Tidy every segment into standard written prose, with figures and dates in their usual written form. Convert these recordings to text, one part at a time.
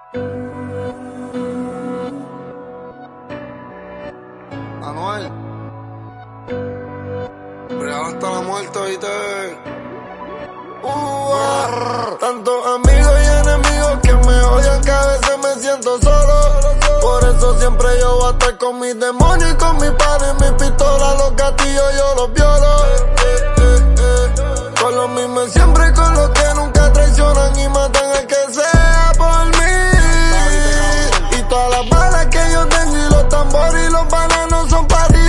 Anuel, real hasta la muerte, ¿viste? Tantos amigos y enemigos que me odian, que a veces me siento solo. Por eso siempre yo voy a estar con mis demonios y con mi padre y mi pistola. Los gatillos yo los violo. Con los mismos siempre, con los que nunca traicionan y matan al que sea por mí. Y todas las balas que yo tengo y los tambores y los bananos son para ti.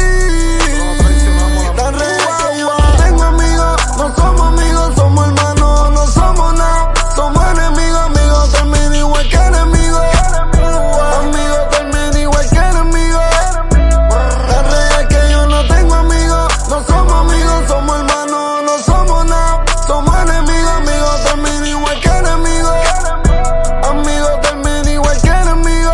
Tan real que yo no tengo amigos, no somos amigos, somos hermanos, no somos nada. Somos enemigos, amigos terminan igual que enemigos. Amigos terminan igual que enemigos. Tan real que yo no tengo amigos, no somos amigos, somos hermanos, no somos nada. Somos enemigos, amigos terminan igual que enemigos. Amigos terminan igual que enemigos.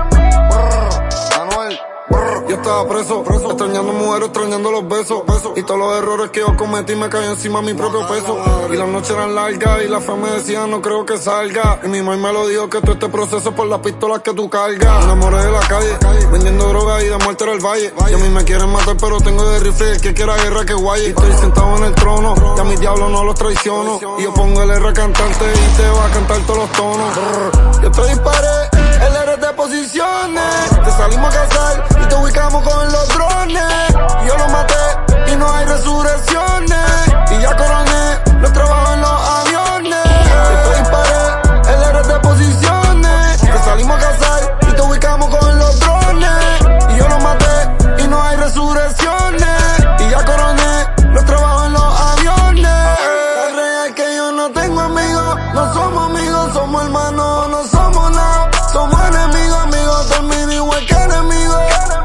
Anuel, yo estaba preso, extrañando mujeres, extrañando los besos. Y todos los errores que yo cometí me caí encima mi propio peso. Y las noches eran largas y la fe me decía no creo que salga. Y mi mamá me lo dijo que todo este proceso es por las pistolas que tú cargas. Me enamoré de la calle, vendiendo droga y de muerte era el valle. Y a mí me quieren matar pero tengo de rifle, el que quiera guerra que guaye. Y estoy sentado en el trono, y a mis diablos no los traiciono. Y yo pongo el R cantante y te va a cantar todos los tonos. Yo te disparé, el R de posiciones. Te salimos a cazar y te ubicamos con los drones. Y yo lo maté y no hay resurrecciones. Y ya coroné los trabajos en los aviones. Yo te disparé, el R de posiciones. Te salimos a cazar y te ubicamos con los drones. Y yo lo maté y no hay resurrecciones. Y ya coroné los trabajos en los aviones. Es real que yo no tengo amigos, no somos amigos, somos hermanos, no somos nada. Somos enemigos, amigos terminan igual que enemigos.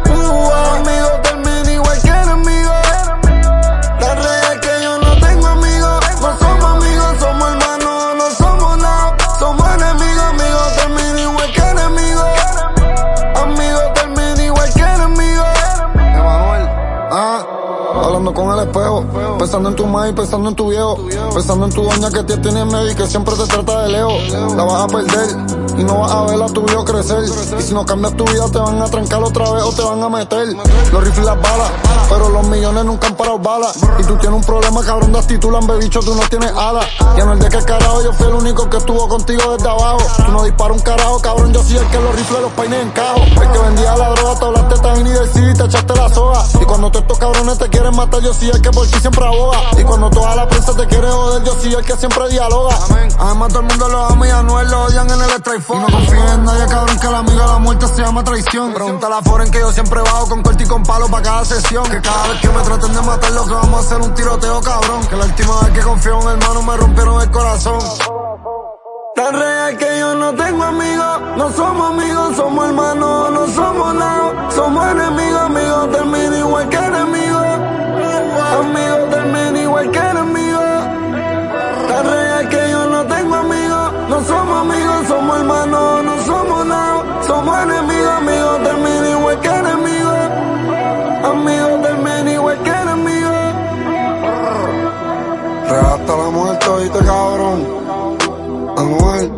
Amigos terminan igual que enemigos. La real que yo no tengo amigos, no somos amigos, somos hermanos, no somos nada. Somos enemigos, amigos terminan igual que enemigos. Amigos terminan igual que enemigos. Emanuel, hablando con el espejo, pensando en tu madre, pensando en tu viejo, pensando en tu doña que te tiene miedo y que siempre te trata de lejos. La vas a perder y no vas a ver a tu viejo crecer. Y si no cambias tu vida te van a trancar otra vez o te van a meter los rifles y las balas, pero los millones nunca han parado balas. Y tú tienes un problema cabrón de actitud, lambebicho, tú no tienes alas. Y en el de que carajo yo fui el único que estuvo contigo desde abajo. Tú no disparas un carajo, cabrón, yo soy el que los rifles los peines en cajo. El que vendía la droga, te hablaste tan y del CD, te echaste la soga. Y cuando todos estos cabrones te quieren matar, yo soy el que por ti siempre aboga. Y cuando toda la prensa te quiere joder, yo soy el que siempre dialoga. Además todo el mundo lo ama y a Anuel lo odian en el strike force. Y no confíes en nadie, cabrón, que la amiga de la muerte se llama traición. Pregúntale a Foren que yo siempre bajo con corte y con palo para cada sesión. Que cada vez que me traten de matar lo que vamos a hacer un tiroteo, cabrón. Que la última vez que confié en un hermano me rompieron el corazón. Tan real que yo no tengo amigos, no somos amigos, somos hermanos, no somos nada. Somos enemigos, amigos terminan igual que enemigos. Amigos terminan igual que enemigos. Tan real que yo no tengo amigos, no somos amigos, somos hermanos, no somos nada. Somos enemigos, amigos terminan igual que enemigos. Amigos terminan igual que enemigos. Real hasta la muerte, oíste, cabrón. Anuel,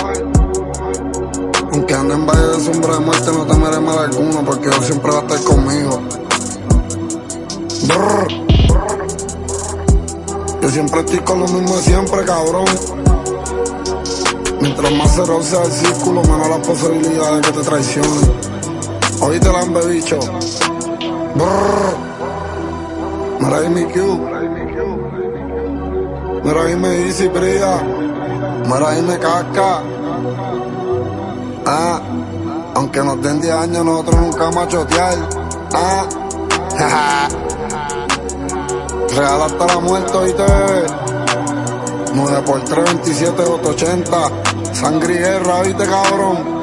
aunque ande en valle de sombra de muerte no temeré mal alguno, porque Dios siempre va a estar conmigo. Brr. Yo siempre estoy con lo mismo de siempre, cabrón. Mientras más cerrado sea el círculo, menos las posibilidades de que te traicionen. Oíste, lambebicho. Brr. Mira ahí mi Q. Mira ahí me Easy brilla. Mira ahí me casca. Aunque nos den 10 años, nosotros nunca vamos a chotear. Real hasta la muerte, oíste. 9 por 3, 27, 880. Sangre y guerra, oíste, cabrón.